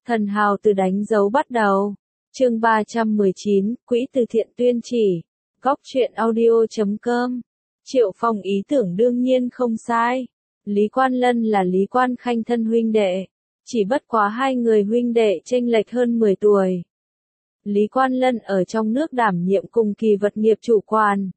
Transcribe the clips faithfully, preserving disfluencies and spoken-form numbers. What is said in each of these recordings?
Thần hào từ đánh dấu bắt đầu. Chương ba trăm mười chín, Quỹ từ thiện tuyên chỉ. Góc truyện audio chấm com. Triệu Phong ý tưởng đương nhiên không sai. Lý Quan Lân là Lý Quan Khanh thân huynh đệ. Chỉ bất quá hai người huynh đệ chênh lệch hơn mười tuổi. Lý Quan Lân ở trong nước đảm nhiệm cùng kỳ vật nghiệp chủ quản.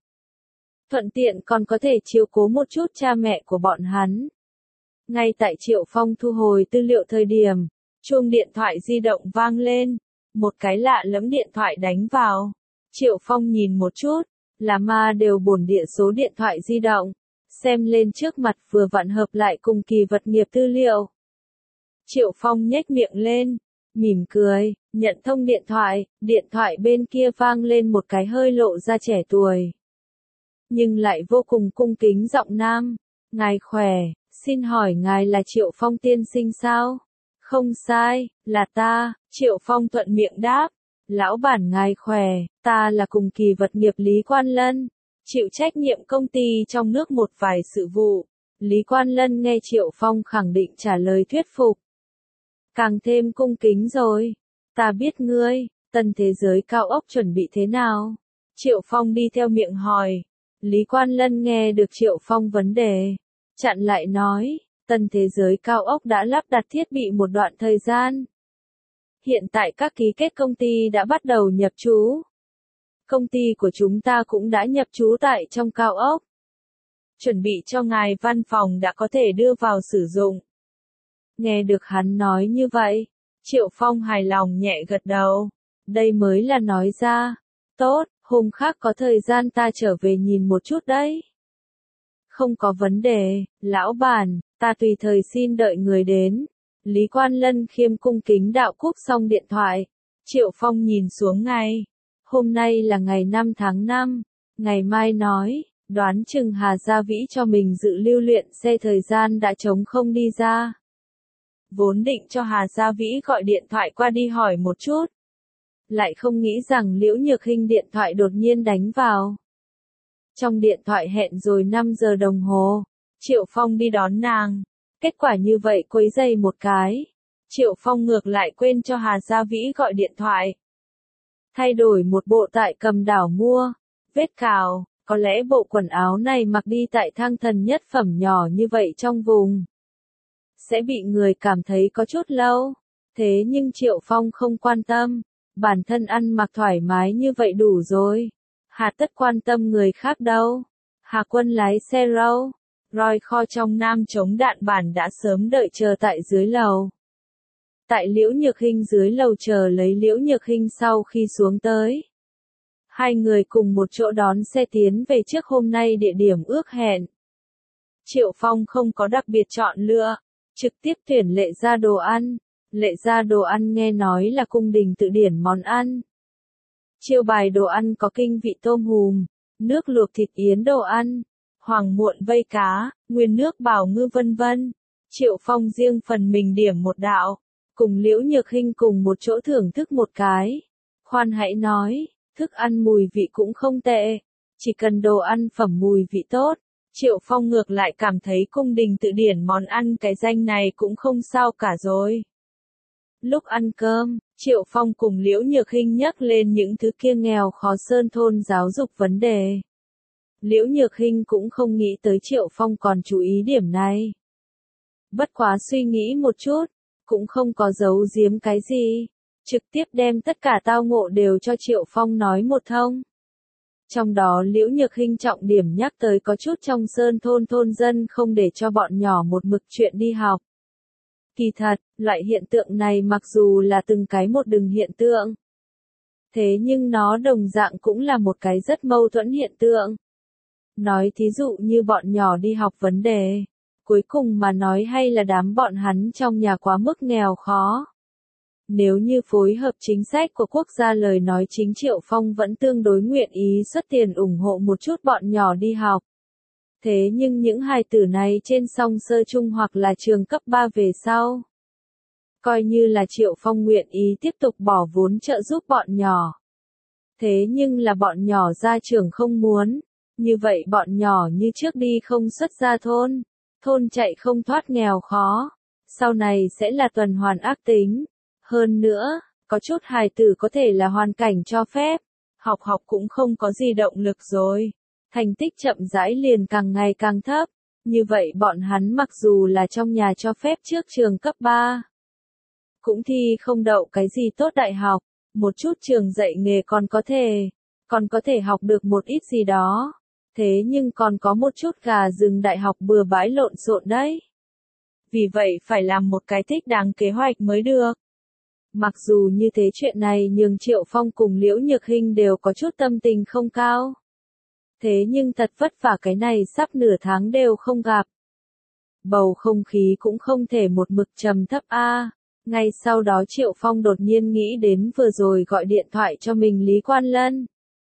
Thuận tiện còn có thể chiếu cố một chút cha mẹ của bọn hắn. Ngay tại Triệu Phong thu hồi tư liệu thời điểm, chuông điện thoại di động vang lên, một cái lạ lẫm điện thoại đánh vào. Triệu Phong nhìn một chút, là ma đều bổn địa số điện thoại di động, xem lên trước mặt vừa vặn hợp lại cùng kỳ vật nghiệp tư liệu. Triệu Phong nhếch miệng lên, mỉm cười, nhận thông điện thoại, điện thoại bên kia vang lên một cái hơi lộ ra trẻ tuổi. Nhưng lại vô cùng cung kính giọng nam, ngài khỏe, xin hỏi ngài là Triệu Phong tiên sinh sao? Không sai, là ta, Triệu Phong thuận miệng đáp. Lão bản ngài khỏe, ta là cùng kỳ vật nghiệp Lý Quan Lân, chịu trách nhiệm công ty trong nước một vài sự vụ. Lý Quan Lân nghe Triệu Phong khẳng định trả lời thuyết phục. Càng thêm cung kính rồi, ta biết ngươi, tân thế giới cao ốc chuẩn bị thế nào? Triệu Phong đi theo miệng hỏi. Lý Quan Lân nghe được Triệu Phong vấn đề, chặn lại nói, tân thế giới cao ốc đã lắp đặt thiết bị một đoạn thời gian. Hiện tại các ký kết công ty đã bắt đầu nhập trú. Công ty của chúng ta cũng đã nhập trú tại trong cao ốc. Chuẩn bị cho ngài văn phòng đã có thể đưa vào sử dụng. Nghe được hắn nói như vậy, Triệu Phong hài lòng nhẹ gật đầu. Đây mới là nói ra. Tốt, hôm khác có thời gian ta trở về nhìn một chút đấy. Không có vấn đề, lão bản, ta tùy thời xin đợi người đến. Lý Quan Lân khiêm cung kính đạo cúp xong điện thoại. Triệu Phong nhìn xuống ngày. Hôm nay là ngày năm tháng năm. Ngày mai nói, đoán chừng Hà Gia Vĩ cho mình dự lưu luyện xe thời gian đã trống không đi ra. Vốn định cho Hà Gia Vĩ gọi điện thoại qua đi hỏi một chút. Lại không nghĩ rằng Liễu Nhược Hinh điện thoại đột nhiên đánh vào. Trong điện thoại hẹn rồi năm giờ đồng hồ. Triệu Phong đi đón nàng. Kết quả như vậy quấy dày một cái. Triệu Phong ngược lại quên cho Hà Gia Vĩ gọi điện thoại. Thay đổi một bộ tại Cầm Đảo mua. Vết cào, có lẽ bộ quần áo này mặc đi tại Thang Thần nhất phẩm nhỏ như vậy trong vùng. Sẽ bị người cảm thấy có chút lâu. Thế nhưng Triệu Phong không quan tâm. Bản thân ăn mặc thoải mái như vậy đủ rồi. Hà tất quan tâm người khác đâu. Hà Quân lái xe râu. Roi kho trong nam chống đạn bản đã sớm đợi chờ tại dưới lầu. Tại Liễu Nhược Hinh dưới lầu chờ lấy Liễu Nhược Hinh sau khi xuống tới. Hai người cùng một chỗ đón xe tiến về trước hôm nay địa điểm ước hẹn. Triệu Phong không có đặc biệt chọn lựa, trực tiếp tuyển Lệ Gia đồ ăn. Lệ Gia đồ ăn nghe nói là cung đình tự điển món ăn. Chiêu bài đồ ăn có kinh vị tôm hùm, nước luộc thịt yến đồ ăn, hoàng muộn vây cá, nguyên nước bảo ngư vân vân. Triệu Phong riêng phần mình điểm một đạo, cùng Liễu Nhược Hinh cùng một chỗ thưởng thức một cái. Khoan hãy nói, thức ăn mùi vị cũng không tệ, chỉ cần đồ ăn phẩm mùi vị tốt. Triệu Phong ngược lại cảm thấy cung đình tự điển món ăn cái danh này cũng không sao cả rồi. Lúc ăn cơm, Triệu Phong cùng Liễu Nhược Hinh nhắc lên những thứ kia nghèo khó sơn thôn giáo dục vấn đề. Liễu Nhược Hinh cũng không nghĩ tới Triệu Phong còn chú ý điểm này. Bất quá suy nghĩ một chút, cũng không có giấu giếm cái gì. Trực tiếp đem tất cả tao ngộ đều cho Triệu Phong nói một thông. Trong đó Liễu Nhược Hinh trọng điểm nhắc tới có chút trong sơn thôn thôn dân không để cho bọn nhỏ một mực chuyện đi học. Kỳ thật, loại hiện tượng này mặc dù là từng cái một đừng hiện tượng. Thế nhưng nó đồng dạng cũng là một cái rất mâu thuẫn hiện tượng. Nói thí dụ như bọn nhỏ đi học vấn đề. Cuối cùng mà nói hay là đám bọn hắn trong nhà quá mức nghèo khó. Nếu như phối hợp chính sách của quốc gia lời nói chính Triệu Phong vẫn tương đối nguyện ý xuất tiền ủng hộ một chút bọn nhỏ đi học. Thế nhưng những hài tử này trên song sơ trung hoặc là trường cấp ba về sau. Coi như là Triệu Phong nguyện ý tiếp tục bỏ vốn trợ giúp bọn nhỏ. Thế nhưng là bọn nhỏ gia trưởng không muốn. Như vậy bọn nhỏ như trước đi không xuất ra thôn. Thôn chạy không thoát nghèo khó. Sau này sẽ là tuần hoàn ác tính. Hơn nữa, có chút hài tử có thể là hoàn cảnh cho phép, học học cũng không có gì động lực rồi. Thành tích chậm rãi liền càng ngày càng thấp, như vậy bọn hắn mặc dù là trong nhà cho phép trước trường cấp ba, cũng thi không đậu cái gì tốt đại học, một chút trường dạy nghề còn có thể, còn có thể học được một ít gì đó, thế nhưng còn có một chút gà rừng đại học bừa bãi lộn xộn đấy. Vì vậy phải làm một cái thích đáng kế hoạch mới được. Mặc dù như thế chuyện này nhường Triệu Phong cùng Liễu Nhược Hinh đều có chút tâm tình không cao. Thế nhưng thật vất vả cái này sắp nửa tháng đều không gặp. Bầu không khí cũng không thể một mực trầm thấp a. Ngay sau đó Triệu Phong đột nhiên nghĩ đến vừa rồi gọi điện thoại cho mình Lý Quan Lân.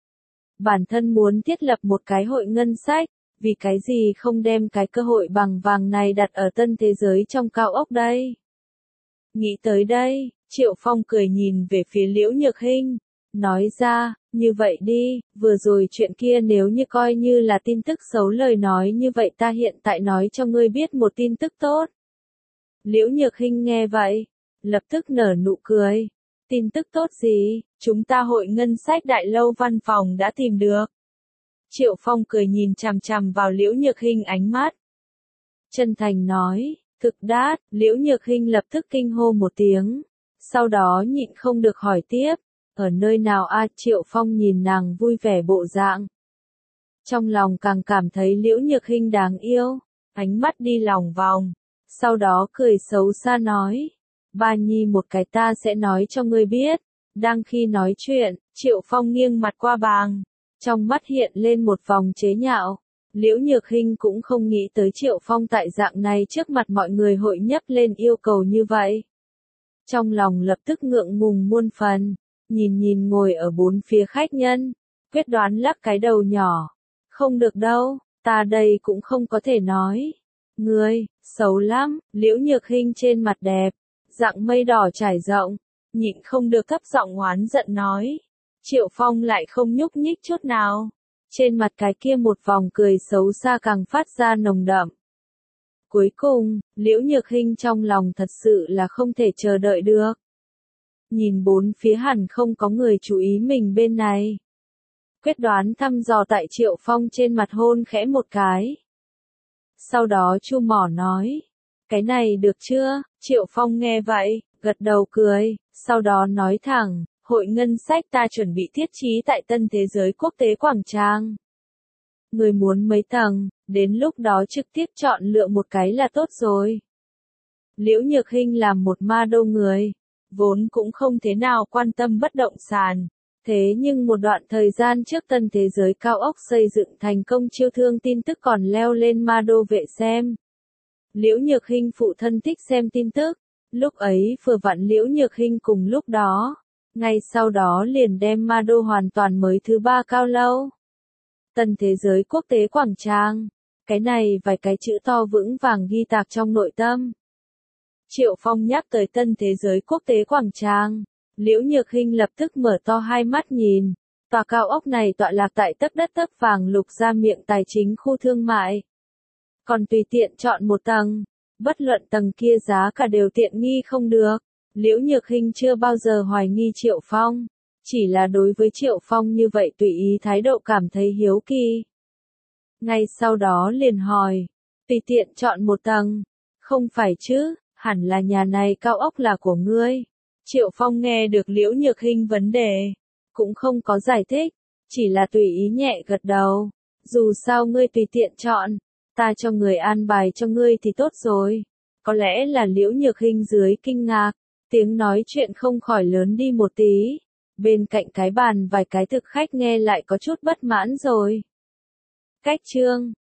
Bản thân muốn thiết lập một cái hội ngân sách, vì cái gì không đem cái cơ hội bằng vàng này đặt ở tân thế giới trong cao ốc đây. Nghĩ tới đây, Triệu Phong cười nhìn về phía Liễu Nhược Hinh, nói ra, như vậy đi, vừa rồi chuyện kia nếu như coi như là tin tức xấu lời nói như vậy ta hiện tại nói cho ngươi biết một tin tức tốt. Liễu Nhược Hinh nghe vậy, lập tức nở nụ cười. Tin tức tốt gì, chúng ta hội ngân sách đại lâu văn phòng đã tìm được. Triệu Phong cười nhìn chằm chằm vào Liễu Nhược Hinh ánh mắt. Chân thành nói, thực đát, Liễu Nhược Hinh lập tức kinh hô một tiếng. Sau đó nhịn không được hỏi tiếp, ở nơi nào a? Triệu Phong nhìn nàng vui vẻ bộ dạng. Trong lòng càng cảm thấy Liễu Nhược Hinh đáng yêu, ánh mắt đi lòng vòng. Sau đó cười xấu xa nói, ba nhi một cái ta sẽ nói cho ngươi biết. Đang khi nói chuyện, Triệu Phong nghiêng mặt qua bàn, trong mắt hiện lên một vòng chế nhạo. Liễu Nhược Hinh cũng không nghĩ tới Triệu Phong tại dạng này trước mặt mọi người hội nhấc lên yêu cầu như vậy. Trong lòng lập tức ngượng ngùng muôn phần, nhìn nhìn ngồi ở bốn phía khách nhân, quyết đoán lắc cái đầu nhỏ. Không được đâu, ta đây cũng không có thể nói. Ngươi, xấu lắm, Liễu Nhược Hinh trên mặt đẹp, dạng mây đỏ trải rộng, nhịn không được thấp giọng oán giận nói. Triệu Phong lại không nhúc nhích chút nào. Trên mặt cái kia một vòng cười xấu xa càng phát ra nồng đậm. Cuối cùng, Liễu Nhược Hinh trong lòng thật sự là không thể chờ đợi được. Nhìn bốn phía hẳn không có người chú ý mình bên này. Quyết đoán thăm dò tại Triệu Phong trên mặt hôn khẽ một cái. Sau đó chu mỏ nói. Cái này được chưa? Triệu Phong nghe vậy, gật đầu cười, sau đó nói thẳng, hội ngân sách ta chuẩn bị thiết trí tại Tân Thế Giới Quốc tế Quảng Trang. Người muốn mấy tầng, đến lúc đó trực tiếp chọn lựa một cái là tốt rồi. Liễu Nhược Hinh làm một ma đô người, vốn cũng không thế nào quan tâm bất động sản. Thế nhưng một đoạn thời gian trước Tân Thế Giới cao ốc xây dựng thành công chiêu thương tin tức còn leo lên ma đô vệ xem. Liễu Nhược Hinh phụ thân thích xem tin tức, lúc ấy vừa vặn Liễu Nhược Hinh cùng lúc đó, ngay sau đó liền đem ma đô hoàn toàn mới thứ ba cao lâu. Tân Thế Giới Quốc tế Quảng Trang, cái này vài cái chữ to vững vàng ghi tạc trong nội tâm. Triệu Phong nhắc tới Tân Thế Giới Quốc tế Quảng Trang, Liễu Nhược Hinh lập tức mở to hai mắt nhìn, tòa cao ốc này tọa lạc tại tấc đất tấc vàng lục ra miệng tài chính khu thương mại. Còn tùy tiện chọn một tầng, bất luận tầng kia giá cả đều tiện nghi không được. Liễu Nhược Hinh chưa bao giờ hoài nghi Triệu Phong, chỉ là đối với Triệu Phong như vậy tùy ý thái độ cảm thấy hiếu kỳ. Ngay sau đó liền hỏi, tùy tiện chọn một tầng, không phải chứ, hẳn là nhà này cao ốc là của ngươi. Triệu Phong nghe được Liễu Nhược Hinh vấn đề, cũng không có giải thích, chỉ là tùy ý nhẹ gật đầu, dù sao ngươi tùy tiện chọn, ta cho người an bài cho ngươi thì tốt rồi. Có lẽ là Liễu Nhược Hinh dưới kinh ngạc, tiếng nói chuyện không khỏi lớn đi một tí. Bên cạnh cái bàn vài cái thực khách nghe lại có chút bất mãn rồi. Cách chương